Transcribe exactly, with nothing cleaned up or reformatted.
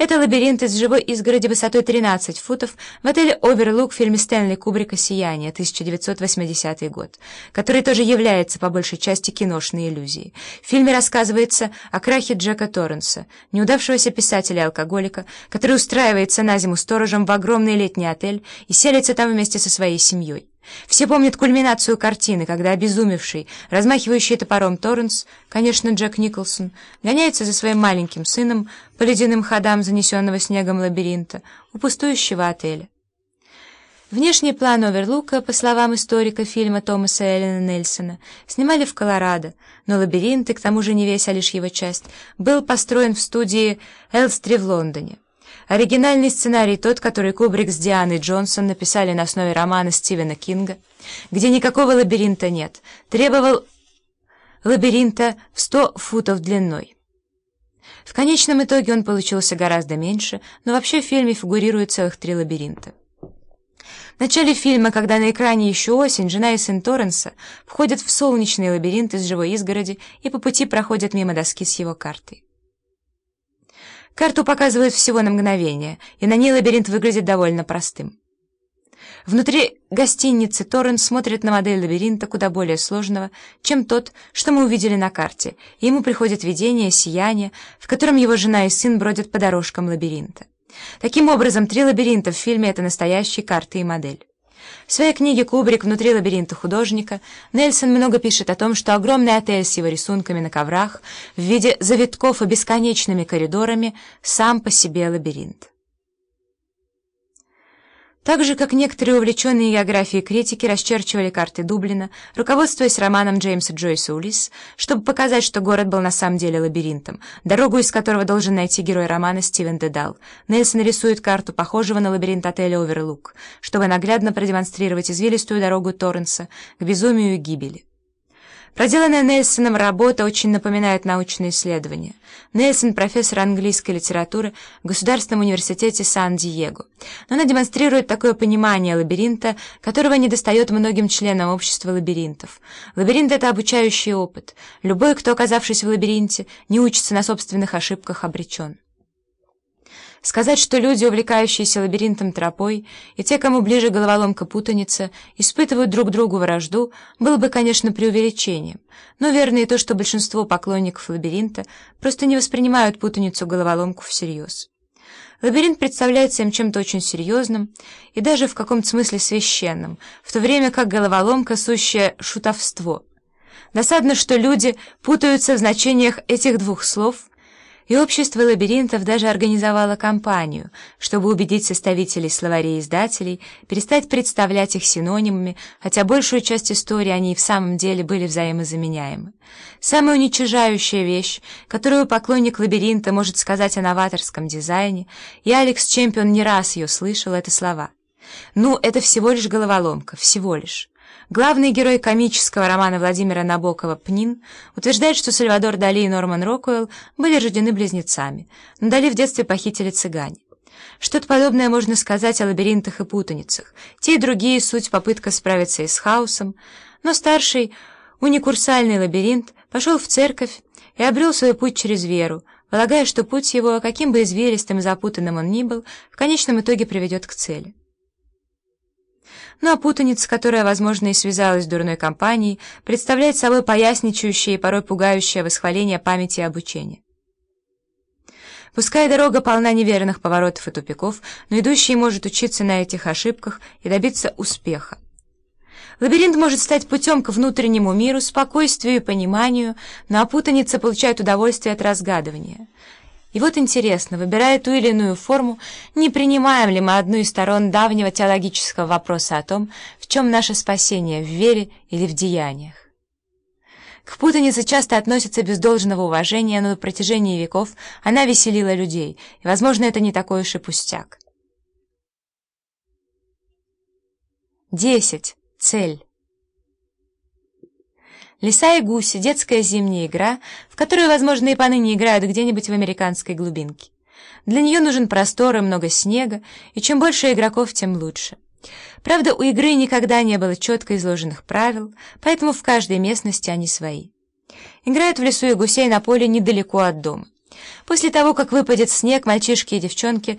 Это лабиринт из живой изгороди высотой тринадцать футов в отеле «Оверлук» в фильме Стэнли Кубрика «Сияние» тысяча девятьсот восьмидесятый год, который тоже является по большей части киношной иллюзией. В фильме рассказывается о крахе Джека Торренса, неудавшегося писателя-алкоголика, который устраивается на зиму сторожем в огромный летний отель и селится там вместе со своей семьей. Все помнят кульминацию картины, когда обезумевший, размахивающий топором Торренс, конечно, Джек Николсон, гоняется за своим маленьким сыном по ледяным ходам занесенного снегом лабиринта у пустующего отеля. Внешний план Оверлука, по словам историка фильма Томаса Эллена Нельсона, снимали в Колорадо, но лабиринт, и к тому же не весь, а лишь его часть, был построен в студии Элстри в Лондоне. Оригинальный сценарий, тот, который Кубрик с Дианой Джонсон написали на основе романа Стивена Кинга, где никакого лабиринта нет, требовал лабиринта в сто футов длиной. В конечном итоге он получился гораздо меньше, но вообще в фильме фигурирует целых три лабиринта. В начале фильма, когда на экране еще осень, жена и сын Торренса входят в солнечный лабиринт из живой изгороди и по пути проходят мимо доски с его картой. Карту показывают всего на мгновение, и на ней лабиринт выглядит довольно простым. Внутри гостиницы Торренс смотрит на модель лабиринта куда более сложного, чем тот, что мы увидели на карте, и ему приходит видение, сияние, в котором его жена и сын бродят по дорожкам лабиринта. Таким образом, три лабиринта в фильме — это настоящие карты и модель. В своей книге «Кубрик. Внутри лабиринта художника» Нельсон много пишет о том, что огромный отель с его рисунками на коврах в виде завитков и бесконечными коридорами сам по себе лабиринт. Так же, как некоторые увлеченные географией критики расчерчивали карты Дублина, руководствуясь романом Джеймса Джойса «Улисс», чтобы показать, что город был на самом деле лабиринтом, дорогу из которого должен найти герой романа Стивен Дедал, Нельсон рисует карту похожего на лабиринт отеля «Оверлук», чтобы наглядно продемонстрировать извилистую дорогу Торренса к безумию и гибели. Проделанная Нельсоном работа очень напоминает научные исследования. Нельсон — профессор английской литературы в Государственном университете Сан-Диего. Но она демонстрирует такое понимание лабиринта, которого недостает многим членам общества лабиринтов. Лабиринт — это обучающий опыт. Любой, кто, оказавшись в лабиринте, не учится на собственных ошибках, обречен. Сказать, что люди, увлекающиеся лабиринтом тропой, и те, кому ближе головоломка путаница, испытывают друг другу вражду, было бы, конечно, преувеличением, но верно и то, что большинство поклонников лабиринта просто не воспринимают путаницу-головоломку всерьез. Лабиринт представляется им чем-то очень серьезным и даже в каком-то смысле священным, в то время как головоломка — сущее шутовство. Досадно, что люди путаются в значениях этих двух слов, и общество лабиринтов даже организовало кампанию, чтобы убедить составителей словарей и издателей перестать представлять их синонимами, хотя большую часть истории они и в самом деле были взаимозаменяемы. Самая уничижающая вещь, которую поклонник лабиринта может сказать о новаторском дизайне, и Алекс Чемпион не раз ее слышал, это слова: «Ну, это всего лишь головоломка, всего лишь». Главный герой комического романа Владимира Набокова «Пнин» утверждает, что Сальвадор Дали и Норман Рокуэлл были рождены близнецами, но Дали в детстве похитили цыгане. Что-то подобное можно сказать о лабиринтах и путаницах. Те и другие — суть попытка справиться и с хаосом, но старший уникурсальный лабиринт пошел в церковь и обрел свой путь через веру, полагая, что путь его, каким бы извилистым и запутанным он ни был, в конечном итоге приведет к цели. Ну а путаница, которая, возможно, и связалась с дурной компанией, представляет собой поясничающее и порой пугающее восхваление памяти и обучения. Пускай дорога полна неверных поворотов и тупиков, но идущий может учиться на этих ошибках и добиться успеха. Лабиринт может стать путем к внутреннему миру, спокойствию и пониманию, но а путаница получает удовольствие от разгадывания. И вот интересно, выбирая ту или иную форму, не принимаем ли мы одну из сторон давнего теологического вопроса о том, в чем наше спасение, в вере или в деяниях. К путанице часто относятся без должного уважения, но на протяжении веков она веселила людей, и, возможно, это не такой уж и пустяк. десять. Цель. «Лиса и гуси» — детская зимняя игра, в которую, возможно, и поныне играют где-нибудь в американской глубинке. Для нее нужен простор и много снега, и чем больше игроков, тем лучше. Правда, у игры никогда не было четко изложенных правил, поэтому в каждой местности они свои. Играют в лесу и гусей на поле недалеко от дома. После того, как выпадет снег, мальчишки и девчонки